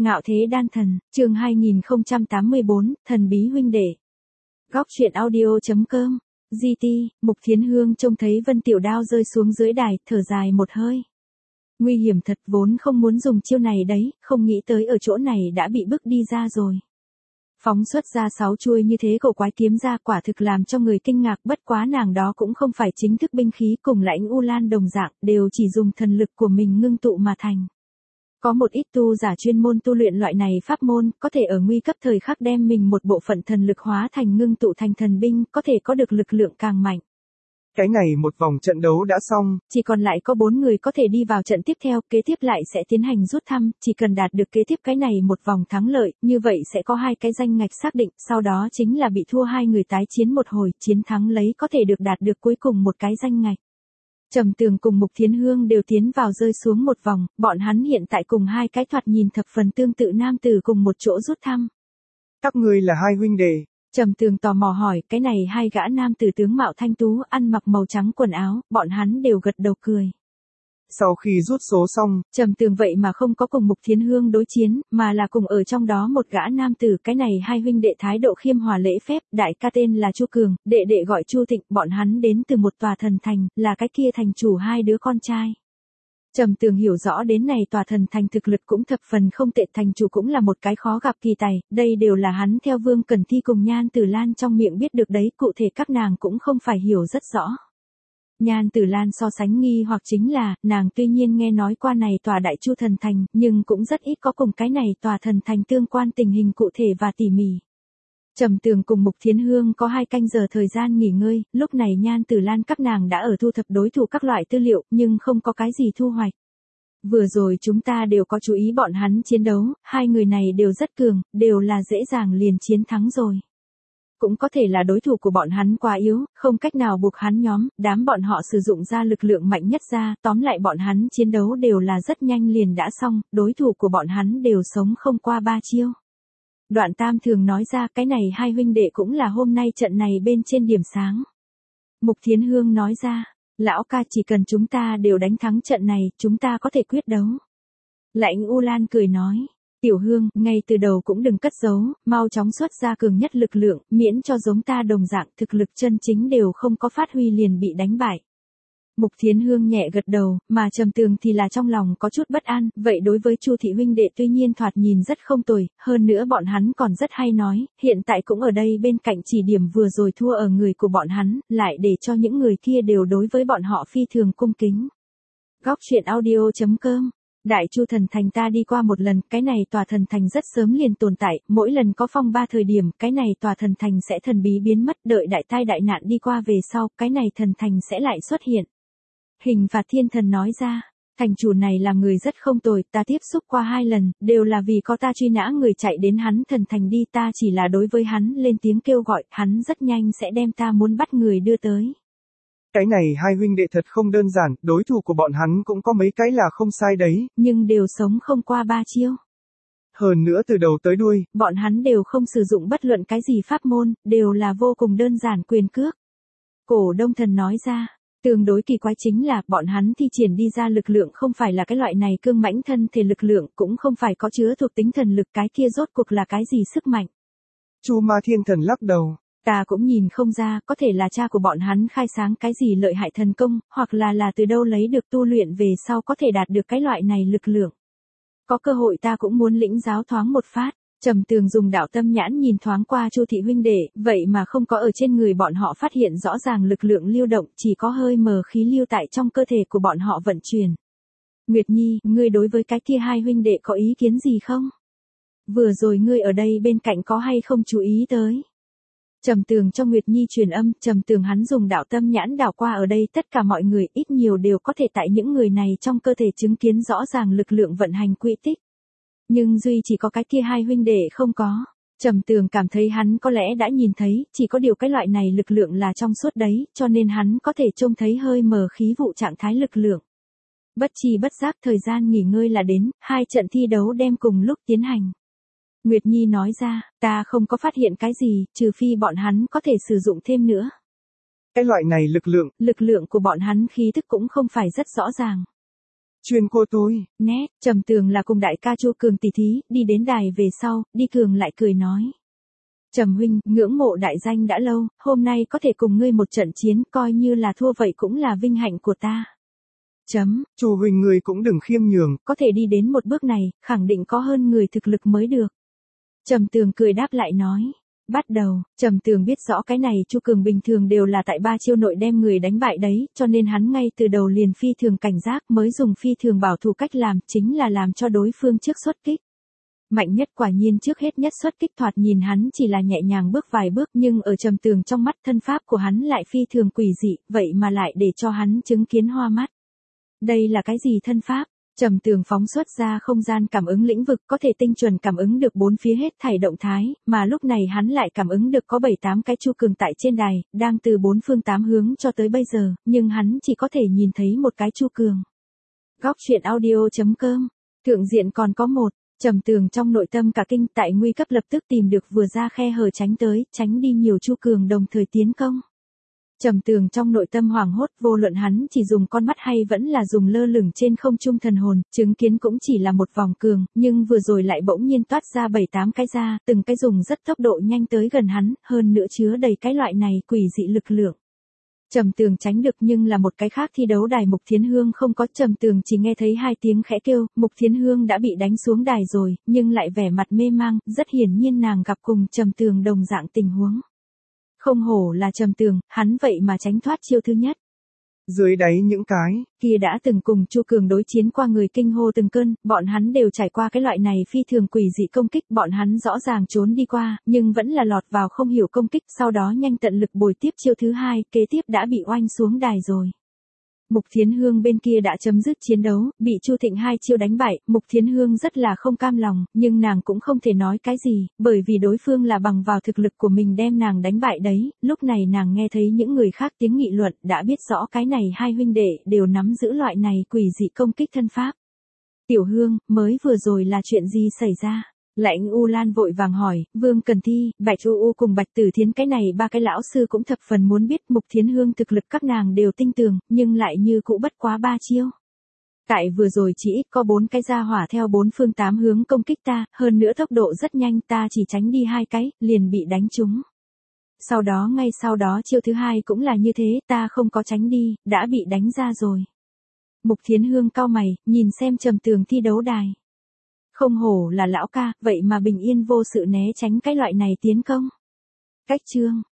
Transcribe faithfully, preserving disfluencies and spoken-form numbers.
Ngạo thế đan thần, chương hai nghìn không trăm tám mươi bốn, thần bí huynh đệ. Góc truyện audio.com, giê tê, Mục Thiến Hương trông thấy Vân Tiểu Đao rơi xuống dưới đài, thở dài một hơi. Nguy hiểm thật, vốn không muốn dùng chiêu này đấy, không nghĩ tới ở chỗ này đã bị bức đi ra rồi. Phóng xuất ra sáu chuôi như thế cổ quái kiếm ra, quả thực làm cho người kinh ngạc, bất quá nàng đó cũng không phải chính thức binh khí, cùng Lãnh U Lan đồng dạng, đều chỉ dùng thần lực của mình ngưng tụ mà thành. Có một ít tu giả chuyên môn tu luyện loại này pháp môn, có thể ở nguy cấp thời khắc đem mình một bộ phận thần lực hóa thành ngưng tụ thành thần binh, có thể có được lực lượng càng mạnh. Cái này một vòng trận đấu đã xong, chỉ còn lại có bốn người có thể đi vào trận tiếp theo, kế tiếp lại sẽ tiến hành rút thăm, chỉ cần đạt được kế tiếp cái này một vòng thắng lợi, như vậy sẽ có hai cái danh ngạch xác định, sau đó chính là bị thua hai người tái chiến một hồi, chiến thắng lấy có thể được đạt được cuối cùng một cái danh ngạch. Trầm Tường cùng Mục Thiến Hương đều tiến vào rơi xuống một vòng, bọn hắn hiện tại cùng hai cái thoạt nhìn thập phần tương tự nam tử cùng một chỗ rút thăm. Các ngươi là hai huynh đệ. Trầm Tường tò mò hỏi, cái này hai gã nam tử tướng mạo thanh tú, ăn mặc màu trắng quần áo, bọn hắn đều gật đầu cười. Sau khi rút số xong, Trầm Tường vậy mà không có cùng Mục Thiến Hương đối chiến, mà là cùng ở trong đó một gã nam tử, cái này hai huynh đệ thái độ khiêm hòa lễ phép, đại ca tên là Chu Cường, đệ đệ gọi Chu Thịnh, bọn hắn đến từ một tòa thần thành, là cái kia thành chủ hai đứa con trai. Trầm Tường hiểu rõ đến này tòa thần thành thực lực cũng thập phần không tệ, thành chủ cũng là một cái khó gặp kỳ tài, đây đều là hắn theo Vương Cẩn Thi cùng Nhan Tử Lan trong miệng biết được đấy, cụ thể các nàng cũng không phải hiểu rất rõ. Nhan Tử Lan so sánh nghi hoặc chính là, nàng tuy nhiên nghe nói qua này tòa Đại Chu thần thành, nhưng cũng rất ít có cùng cái này tòa thần thành tương quan tình hình cụ thể và tỉ mỉ. Trầm Tường cùng Mục Thiến Hương có hai canh giờ thời gian nghỉ ngơi, lúc này Nhan Tử Lan các nàng đã ở thu thập đối thủ các loại tư liệu, nhưng không có cái gì thu hoạch. Vừa rồi chúng ta đều có chú ý bọn hắn chiến đấu, hai người này đều rất cường, đều là dễ dàng liền chiến thắng rồi. Cũng có thể là đối thủ của bọn hắn quá yếu, không cách nào buộc hắn nhóm, đám bọn họ sử dụng ra lực lượng mạnh nhất ra, tóm lại bọn hắn chiến đấu đều là rất nhanh liền đã xong, đối thủ của bọn hắn đều sống không qua ba chiêu. Đoạn Tam thường nói ra, cái này hai huynh đệ cũng là hôm nay trận này bên trên điểm sáng. Mục Thiến Hương nói ra, lão ca chỉ cần chúng ta đều đánh thắng trận này, chúng ta có thể quyết đấu. Lãnh U Lan cười nói, Tiểu Hương, ngay từ đầu cũng đừng cất giấu, mau chóng xuất ra cường nhất lực lượng, miễn cho giống ta đồng dạng thực lực chân chính đều không có phát huy liền bị đánh bại. Mục Thiến Hương nhẹ gật đầu, mà Trầm Tường thì là trong lòng có chút bất an, vậy đối với Chu thị huynh đệ tuy nhiên thoạt nhìn rất không tồi, hơn nữa bọn hắn còn rất hay nói, hiện tại cũng ở đây bên cạnh chỉ điểm vừa rồi thua ở người của bọn hắn, lại để cho những người kia đều đối với bọn họ phi thường cung kính. Góc truyện audio.com, Đại Chu thần thành ta đi qua một lần, cái này tòa thần thành rất sớm liền tồn tại, mỗi lần có phong ba thời điểm, cái này tòa thần thành sẽ thần bí biến mất, đợi đại tai đại nạn đi qua về sau, cái này thần thành sẽ lại xuất hiện. Hình Phạt Thiên Thần nói ra, thành chủ này là người rất không tồi, ta tiếp xúc qua hai lần, đều là vì có ta truy nã người chạy đến hắn thần thành đi, ta chỉ là đối với hắn lên tiếng kêu gọi, hắn rất nhanh sẽ đem ta muốn bắt người đưa tới. Cái này hai huynh đệ thật không đơn giản, đối thủ của bọn hắn cũng có mấy cái là không sai đấy. Nhưng đều sống không qua ba chiêu. Hơn nữa từ đầu tới đuôi, bọn hắn đều không sử dụng bất luận cái gì pháp môn, đều là vô cùng đơn giản quyền cước. Cổ Đông Thần nói ra. Tương đối kỳ quái chính là, bọn hắn thi triển đi ra lực lượng không phải là cái loại này cương mãnh thân thể lực lượng, cũng không phải có chứa thuộc tính thần lực, cái kia rốt cuộc là cái gì sức mạnh. Chu Ma Thiên Thần lắc đầu. Ta cũng nhìn không ra, có thể là cha của bọn hắn khai sáng cái gì lợi hại thần công, hoặc là là từ đâu lấy được tu luyện về sau có thể đạt được cái loại này lực lượng. Có cơ hội ta cũng muốn lĩnh giáo thoáng một phát. Trầm Tường dùng đạo tâm nhãn nhìn thoáng qua Chu thị huynh đệ, vậy mà không có ở trên người bọn họ phát hiện rõ ràng lực lượng lưu động, chỉ có hơi mờ khí lưu tại trong cơ thể của bọn họ vận chuyển. Nguyệt Nhi, ngươi đối với cái kia hai huynh đệ có ý kiến gì không? Vừa rồi ngươi ở đây bên cạnh có hay không chú ý tới? Trầm Tường cho Nguyệt Nhi truyền âm, Trầm Tường hắn dùng đạo tâm nhãn đảo qua ở đây, tất cả mọi người ít nhiều đều có thể tại những người này trong cơ thể chứng kiến rõ ràng lực lượng vận hành quỹ tích. Nhưng duy chỉ có cái kia hai huynh đệ không có. Trầm Tường cảm thấy hắn có lẽ đã nhìn thấy, chỉ có điều cái loại này lực lượng là trong suốt đấy, cho nên hắn có thể trông thấy hơi mờ khí vụ trạng thái lực lượng. Bất chi bất giác thời gian nghỉ ngơi là đến, hai trận thi đấu đem cùng lúc tiến hành. Nguyệt Nhi nói ra, ta không có phát hiện cái gì, trừ phi bọn hắn có thể sử dụng thêm nữa. Cái loại này lực lượng, lực lượng của bọn hắn khí thức cũng không phải rất rõ ràng. Chuyên cô tôi. Nét, Trầm Tường là cùng đại ca Chu Cường tỷ thí, đi đến đài về sau, đi Cường lại cười nói. Trầm huynh, ngưỡng mộ đại danh đã lâu, hôm nay có thể cùng ngươi một trận chiến, coi như là thua vậy cũng là vinh hạnh của ta. Chấm. Chu huynh người cũng đừng khiêm nhường. Có thể đi đến một bước này, khẳng định có hơn người thực lực mới được. Trầm Tường cười đáp lại nói. Bắt đầu, Trầm Tường biết rõ cái này Chu Cường bình thường đều là tại ba chiêu nội đem người đánh bại đấy, cho nên hắn ngay từ đầu liền phi thường cảnh giác mới dùng phi thường bảo thủ cách làm, chính là làm cho đối phương trước xuất kích. Mạnh nhất quả nhiên trước hết nhất xuất kích, thoạt nhìn hắn chỉ là nhẹ nhàng bước vài bước, nhưng ở Trầm Tường trong mắt thân pháp của hắn lại phi thường quỷ dị, vậy mà lại để cho hắn chứng kiến hoa mắt. Đây là cái gì thân pháp? Trầm Tường phóng xuất ra không gian cảm ứng lĩnh vực, có thể tinh chuẩn cảm ứng được bốn phía hết thảy động thái, mà lúc này hắn lại cảm ứng được có bảy tám cái Chu Cường tại trên đài, đang từ bốn phương tám hướng cho tới bây giờ, nhưng hắn chỉ có thể nhìn thấy một cái Chu Cường. Góc truyện audio chấm com. Thượng diện còn có một. Trầm Tường trong nội tâm cả kinh, tại nguy cấp lập tức tìm được vừa ra khe hở tránh tới, tránh đi nhiều Chu Cường đồng thời tiến công. Trầm Tường trong nội tâm hoảng hốt, vô luận hắn chỉ dùng con mắt hay vẫn là dùng lơ lửng trên không trung thần hồn, chứng kiến cũng chỉ là một vòng cường, nhưng vừa rồi lại bỗng nhiên toát ra bảy tám cái ra, từng cái dùng rất tốc độ nhanh tới gần hắn, hơn nữa chứa đầy cái loại này quỷ dị lực lượng. Trầm Tường tránh được, nhưng là một cái khác thi đấu đài Mục Thiến Hương không có. Trầm Tường chỉ nghe thấy hai tiếng khẽ kêu, Mục Thiến Hương đã bị đánh xuống đài rồi, nhưng lại vẻ mặt mê mang, rất hiển nhiên nàng gặp cùng Trầm Tường đồng dạng tình huống. Không hổ là Trầm Tường, hắn vậy mà tránh thoát chiêu thứ nhất. Dưới đáy những cái kia đã từng cùng Chu Cường đối chiến qua người kinh hô từng cơn, bọn hắn đều trải qua cái loại này phi thường quỷ dị công kích, bọn hắn rõ ràng trốn đi qua, nhưng vẫn là lọt vào không hiểu công kích, sau đó nhanh tận lực bồi tiếp chiêu thứ hai, kế tiếp đã bị oanh xuống đài rồi. Mục Thiến Hương bên kia đã chấm dứt chiến đấu, bị Chu Thịnh hai chiêu đánh bại, Mục Thiến Hương rất là không cam lòng, nhưng nàng cũng không thể nói cái gì, bởi vì đối phương là bằng vào thực lực của mình đem nàng đánh bại đấy. Lúc này nàng nghe thấy những người khác tiếng nghị luận, đã biết rõ cái này hai huynh đệ đều nắm giữ loại này quỷ dị công kích thân pháp. Tiểu Hương, mới vừa rồi là chuyện gì xảy ra? Lãnh U Lan vội vàng hỏi. Vương Cần Thi, Bạch U U cùng Bạch Tử Thiến cái này ba cái lão sư cũng thập phần muốn biết. Mục Thiến Hương thực lực các nàng đều tinh tường, nhưng lại như cũ bất quá ba chiêu. Tại vừa rồi chỉ ít có bốn cái gia hỏa theo bốn phương tám hướng công kích ta, hơn nữa tốc độ rất nhanh, ta chỉ tránh đi hai cái, liền bị đánh trúng. Sau đó ngay sau đó chiêu thứ hai cũng là như thế, ta không có tránh đi, đã bị đánh ra rồi. Mục Thiến Hương cau mày, nhìn xem Trầm Tường thi đấu đài. Không hổ là lão ca, vậy mà bình yên vô sự né tránh cái loại này tiến công. Cách chương.